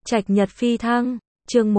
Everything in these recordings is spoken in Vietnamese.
Trạch Nhật Phi Thăng, chương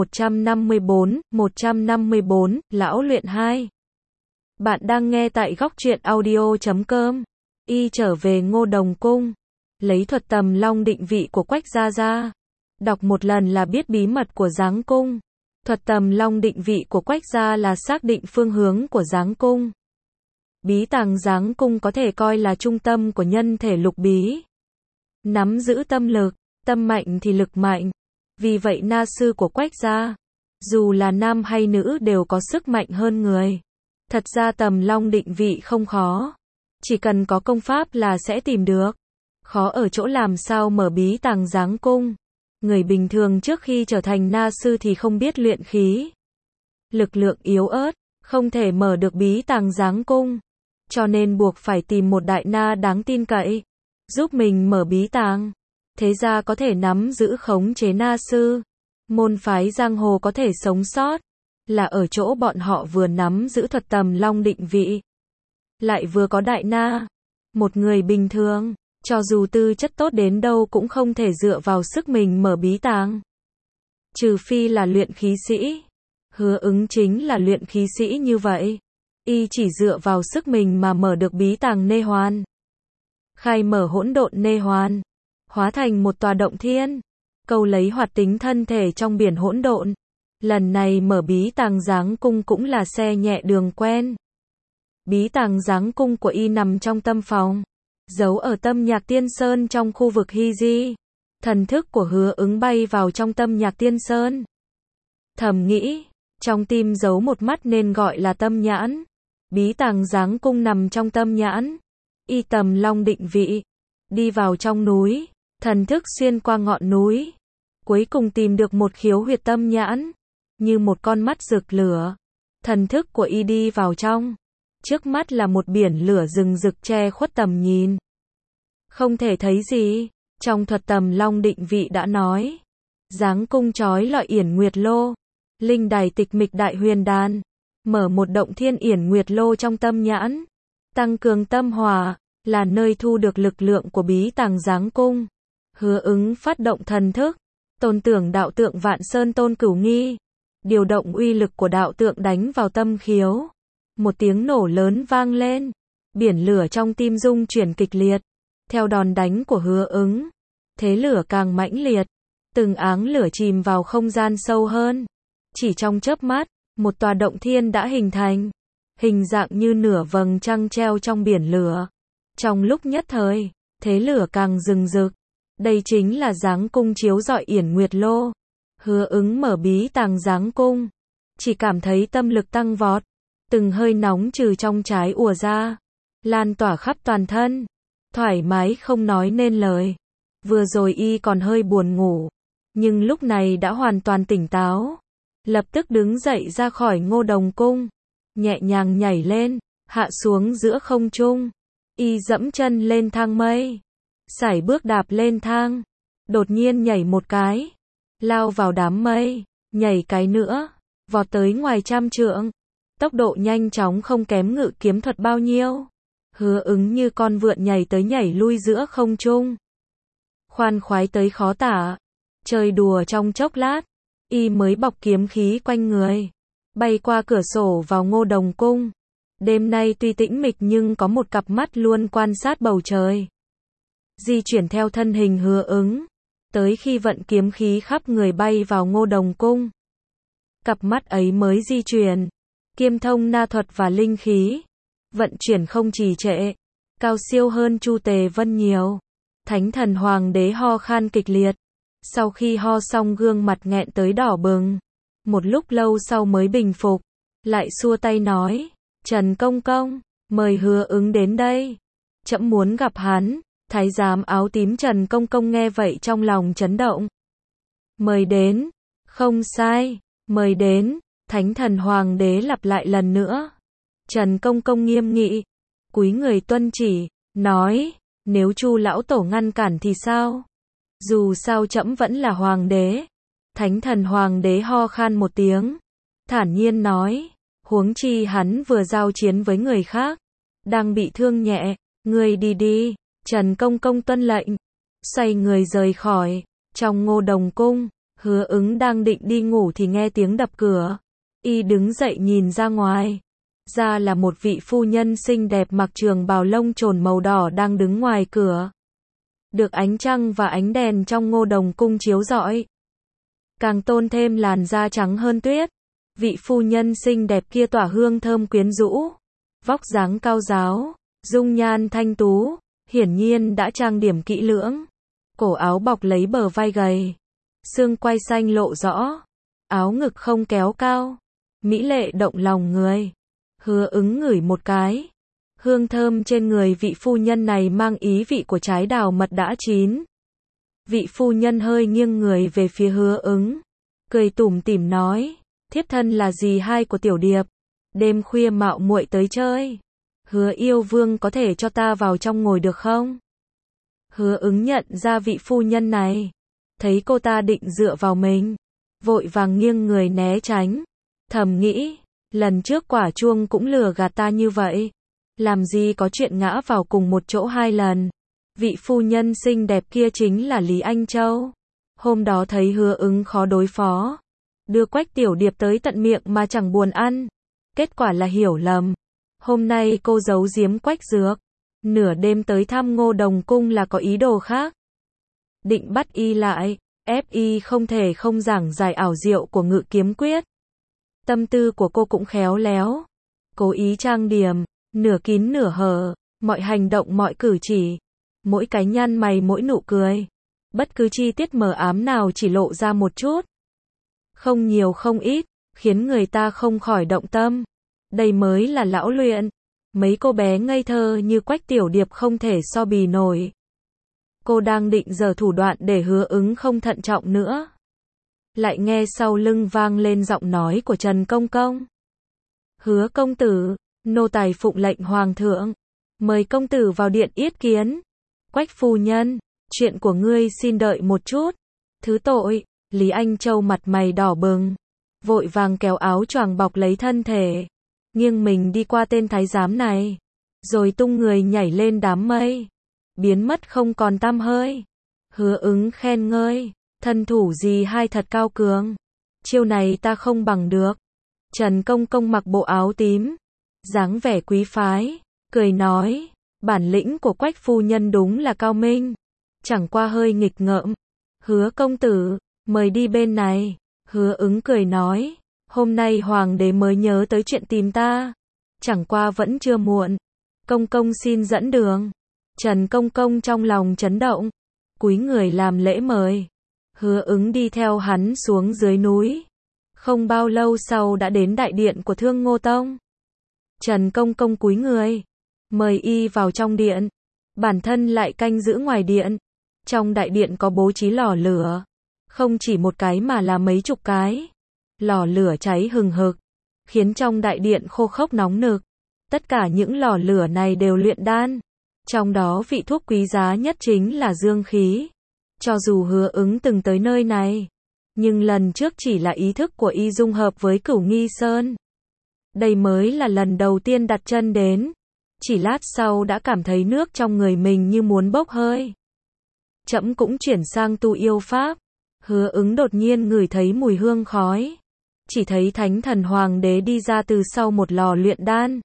154, Lão Luyện 2. Bạn đang nghe tại góc truyện audio.com. Y trở về Ngô Đồng Cung, lấy thuật tầm long định vị của Quách Gia ra. Đọc một lần là biết bí mật của Giáng Cung. Thuật tầm long định vị của Quách Gia là xác định phương hướng của Giáng Cung. Bí tàng Giáng Cung có thể coi là trung tâm của nhân thể lục bí. Nắm giữ tâm lực, tâm mạnh thì lực mạnh. Vì vậy na sư của Quách Gia, dù là nam hay nữ đều có sức mạnh hơn người. Thật ra tầm long định vị không khó. Chỉ cần có công pháp là sẽ tìm được. Khó ở chỗ làm sao mở bí tàng Giáng Cung. Người bình thường trước khi trở thành na sư thì không biết luyện khí. Lực lượng yếu ớt, không thể mở được bí tàng Giáng Cung. Cho nên buộc phải tìm một đại na đáng tin cậy, giúp mình mở bí tàng. Thế ra có thể nắm giữ khống chế na sư. Môn phái giang hồ có thể sống sót, là ở chỗ bọn họ vừa nắm giữ thuật tầm long định vị, lại vừa có đại na. Một người bình thường, cho dù tư chất tốt đến đâu cũng không thể dựa vào sức mình mở bí tàng. Trừ phi là luyện khí sĩ. Hứa Ứng chính là luyện khí sĩ như vậy. Y chỉ dựa vào sức mình mà mở được bí tàng nê hoàn. Khai mở hỗn độn nê hoàn, hóa thành một tòa động thiên, câu lấy hoạt tính thân thể trong biển hỗn độn. Lần này mở bí tàng Giáng Cung cũng là xe nhẹ đường quen. Bí tàng Giáng Cung của Y nằm trong tâm phòng, giấu ở tâm nhạc tiên sơn trong khu vực Hy Di. Thần thức của Hứa Ứng bay vào trong tâm nhạc tiên sơn. Thầm nghĩ, trong tim giấu một mắt nên gọi là tâm nhãn. Bí tàng Giáng Cung nằm trong tâm nhãn. Y tầm long định vị, đi vào trong núi, thần thức xuyên qua ngọn núi, cuối cùng tìm được một khiếu huyệt tâm nhãn, như một con mắt rực lửa. Thần thức của Y đi vào trong, trước mắt là một biển lửa rừng rực che khuất tầm nhìn, không thể thấy gì. Trong thuật tầm long định vị đã nói, Giáng Cung chói lọi yển nguyệt lô, linh đài tịch mịch đại huyền đàn, mở một động thiên yển nguyệt lô trong tâm nhãn, tăng cường tâm hòa, là nơi thu được lực lượng của bí tàng Giáng Cung. Hứa Ứng phát động thần thức, tôn tưởng đạo tượng Vạn Sơn Tôn Cửu Nghi, điều động uy lực của đạo tượng đánh vào tâm khiếu. Một tiếng nổ lớn vang lên, biển lửa trong tim rung chuyển kịch liệt. Theo đòn đánh của Hứa Ứng, thế lửa càng mãnh liệt, từng áng lửa chìm vào không gian sâu hơn. Chỉ trong chớp mắt, một tòa động thiên đã hình thành, hình dạng như nửa vầng trăng treo trong biển lửa. Trong lúc nhất thời, thế lửa càng rừng rực. Đây chính là Giáng Cung chiếu rọi yển nguyệt lô. Hứa Ứng mở bí tàng Giáng Cung, chỉ cảm thấy tâm lực tăng vọt, từng hơi nóng trừ trong trái ùa ra, lan tỏa khắp toàn thân, thoải mái không nói nên lời. Vừa rồi Y còn hơi buồn ngủ, nhưng lúc này đã hoàn toàn tỉnh táo. Lập tức đứng dậy ra khỏi Ngô Đồng Cung, nhẹ nhàng nhảy lên, hạ xuống giữa không trung. Y dẫm chân lên thang mây, sải bước đạp lên thang, đột nhiên nhảy một cái, lao vào đám mây, nhảy cái nữa, vọt tới ngoài 100 trượng. Tốc độ nhanh chóng không kém Ngự Kiếm thuật bao nhiêu. Hứa Ứng như con vượn nhảy tới nhảy lui giữa không trung, khoan khoái tới khó tả. Chơi đùa trong chốc lát, Y mới bọc kiếm khí quanh người, bay qua cửa sổ vào Ngô Đồng Cung. Đêm nay tuy tĩnh mịch nhưng có một cặp mắt luôn quan sát bầu trời, di chuyển theo thân hình Hứa Ứng, tới khi vận kiếm khí khắp người bay vào Ngô Đồng Cung. Cặp mắt ấy mới di chuyển, kiêm thông na thuật và linh khí, vận chuyển không trì trệ, cao siêu hơn Chu Tề Vân nhiều. Thánh Thần Hoàng đế ho khan kịch liệt, sau khi ho xong gương mặt nghẹn tới đỏ bừng, một lúc lâu sau mới bình phục, lại xua tay nói, Trần Công Công, mời Hứa Ứng đến đây, trẫm muốn gặp hắn. Thái giám áo tím Trần Công Công nghe vậy trong lòng chấn động. Mời đến, không sai, mời đến. Thánh Thần Hoàng đế lặp lại lần nữa. Trần Công Công nghiêm nghị, cúi người tuân chỉ, nói, nếu Chu lão tổ ngăn cản thì sao? Dù sao trẫm vẫn là hoàng đế. Thánh Thần Hoàng đế ho khan một tiếng, thản nhiên nói, huống chi hắn vừa giao chiến với người khác, đang bị thương nhẹ, ngươi đi đi. Trần Công Công tuân lệnh, xoay người rời khỏi. Trong Ngô Đồng Cung, Hứa Ứng đang định đi ngủ thì nghe tiếng đập cửa. Y đứng dậy nhìn ra ngoài. Ra là một vị phu nhân xinh đẹp mặc trường bào lông trồn màu đỏ đang đứng ngoài cửa. Được ánh trăng và ánh đèn trong Ngô Đồng cung chiếu rọi, càng tôn thêm làn da trắng hơn tuyết. Vị phu nhân xinh đẹp kia tỏa hương thơm quyến rũ, vóc dáng cao ráo, dung nhan thanh tú, hiển nhiên đã trang điểm kỹ lưỡng. Cổ áo bọc lấy bờ vai gầy, xương quai xanh lộ rõ, áo ngực không kéo cao, mỹ lệ động lòng người. Hứa Ứng ngửi một cái, hương thơm trên người vị phu nhân này mang ý vị của trái đào mật đã chín. Vị phu nhân hơi nghiêng người về phía Hứa Ứng, cười tủm tỉm nói, thiếp thân là dì hai của Tiểu Điệp, đêm khuya mạo muội tới chơi. Hứa yêu vương có thể cho ta vào trong ngồi được không? Hứa Ứng nhận ra vị phu nhân này, thấy cô ta định dựa vào mình, vội vàng nghiêng người né tránh, thầm nghĩ, lần trước quả chuông cũng lừa gạt ta như vậy, làm gì có chuyện ngã vào cùng một chỗ hai lần. Vị phu nhân xinh đẹp kia chính là Lý Anh Châu. Hôm đó thấy Hứa Ứng khó đối phó, đưa Quách Tiểu Điệp tới tận miệng mà chẳng buồn ăn, kết quả là hiểu lầm. Hôm nay cô giấu giếm Quách Dược, nửa đêm tới thăm Ngô Đồng cung là có ý đồ khác. Định bắt y lại, ép y không thể không giảng giải ảo diệu của Ngự Kiếm Quyết. Tâm tư của cô cũng khéo léo, cố ý trang điểm, nửa kín nửa hở, mọi hành động mọi cử chỉ, mỗi cái nhăn mày mỗi nụ cười, bất cứ chi tiết mờ ám nào chỉ lộ ra một chút, không nhiều không ít, khiến người ta không khỏi động tâm. Đây mới là lão luyện, mấy cô bé ngây thơ như Quách Tiểu Điệp không thể so bì nổi. Cô đang định giở thủ đoạn để Hứa Ứng không thận trọng nữa, lại nghe sau lưng vang lên giọng nói của Trần Công Công. Hứa công tử, nô tài phụng lệnh hoàng thượng, mời công tử vào điện yết kiến. Quách phu nhân, chuyện của ngươi xin đợi một chút. Thứ tội. Lý Anh Châu mặt mày đỏ bừng, vội vàng kéo áo choàng bọc lấy thân thể, nghiêng mình đi qua tên thái giám này, rồi tung người nhảy lên đám mây, biến mất không còn tăm hơi. Hứa Ứng khen ngơi, thân thủ gì hai thật cao cường, chiêu này ta không bằng được. Trần Công Công mặc bộ áo tím, dáng vẻ quý phái, cười nói, bản lĩnh của Quách phu nhân đúng là cao minh, chẳng qua hơi nghịch ngợm. Hứa công tử, mời đi bên này. Hứa Ứng cười nói, hôm nay hoàng đế mới nhớ tới chuyện tìm ta, chẳng qua vẫn chưa muộn. Công công xin dẫn đường. Trần Công Công trong lòng chấn động, cúi người làm lễ mời. Hứa Ứng đi theo hắn xuống dưới núi. Không bao lâu sau đã đến đại điện của Thương Ngô Tông. Trần Công Công cúi người, mời y vào trong điện, bản thân lại canh giữ ngoài điện. Trong đại điện có bố trí lò lửa, không chỉ một cái mà là mấy chục cái. Lò lửa cháy hừng hực, khiến trong đại điện khô khốc nóng nực. Tất cả những lò lửa này đều luyện đan, trong đó vị thuốc quý giá nhất chính là dương khí. Cho dù Hứa Ứng từng tới nơi này, nhưng lần trước chỉ là ý thức của y dung hợp với Cửu Nghi Sơn. Đây mới là lần đầu tiên đặt chân đến, chỉ lát sau đã cảm thấy nước trong người mình như muốn bốc hơi. Trẫm cũng chuyển sang tu yêu pháp. Hứa Ứng đột nhiên ngửi thấy mùi hương khói, chỉ thấy Thánh Thần Hoàng đế đi ra từ sau một lò luyện đan,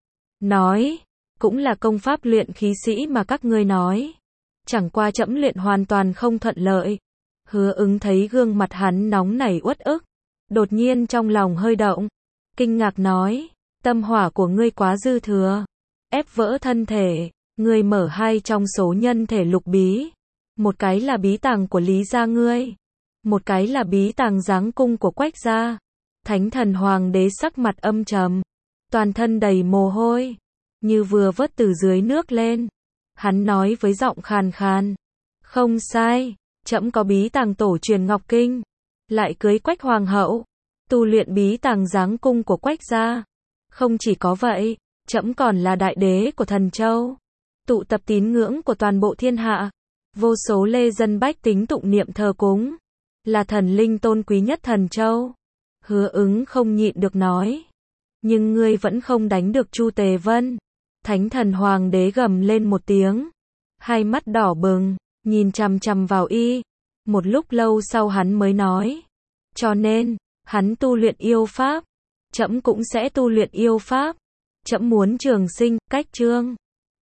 nói, cũng là công pháp luyện khí sĩ mà các ngươi nói, chẳng qua trẫm luyện hoàn toàn không thuận lợi. Hứa Ứng thấy gương mặt hắn nóng nảy uất ức, đột nhiên trong lòng hơi động, kinh ngạc nói, tâm hỏa của ngươi quá dư thừa, ép vỡ thân thể. Ngươi mở hai trong số nhân thể lục bí, một cái là bí tàng của Lý gia ngươi, một cái là bí tàng giáng cung của Quách gia. Thánh Thần Hoàng đế sắc mặt âm trầm, toàn thân đầy mồ hôi, như vừa vớt từ dưới nước lên. Hắn nói với giọng khàn khàn, không sai, trẫm có bí tàng tổ truyền Ngọc Kinh, lại cưới Quách hoàng hậu, tu luyện bí tàng giáng cung của Quách gia. Không chỉ có vậy, trẫm còn là đại đế của Thần Châu, tụ tập tín ngưỡng của toàn bộ thiên hạ, vô số lê dân bách tính tụng niệm thờ cúng, là thần linh tôn quý nhất Thần Châu. Hứa Ứng không nhịn được nói, nhưng ngươi vẫn không đánh được Chu Tề Vân. Thánh Thần Hoàng đế gầm lên một tiếng, hai mắt đỏ bừng, nhìn chằm chằm vào y, Một lúc lâu sau hắn mới nói. Cho nên, hắn tu luyện yêu pháp. Trẫm cũng sẽ tu luyện yêu pháp. Trẫm muốn trường sinh, cách chương.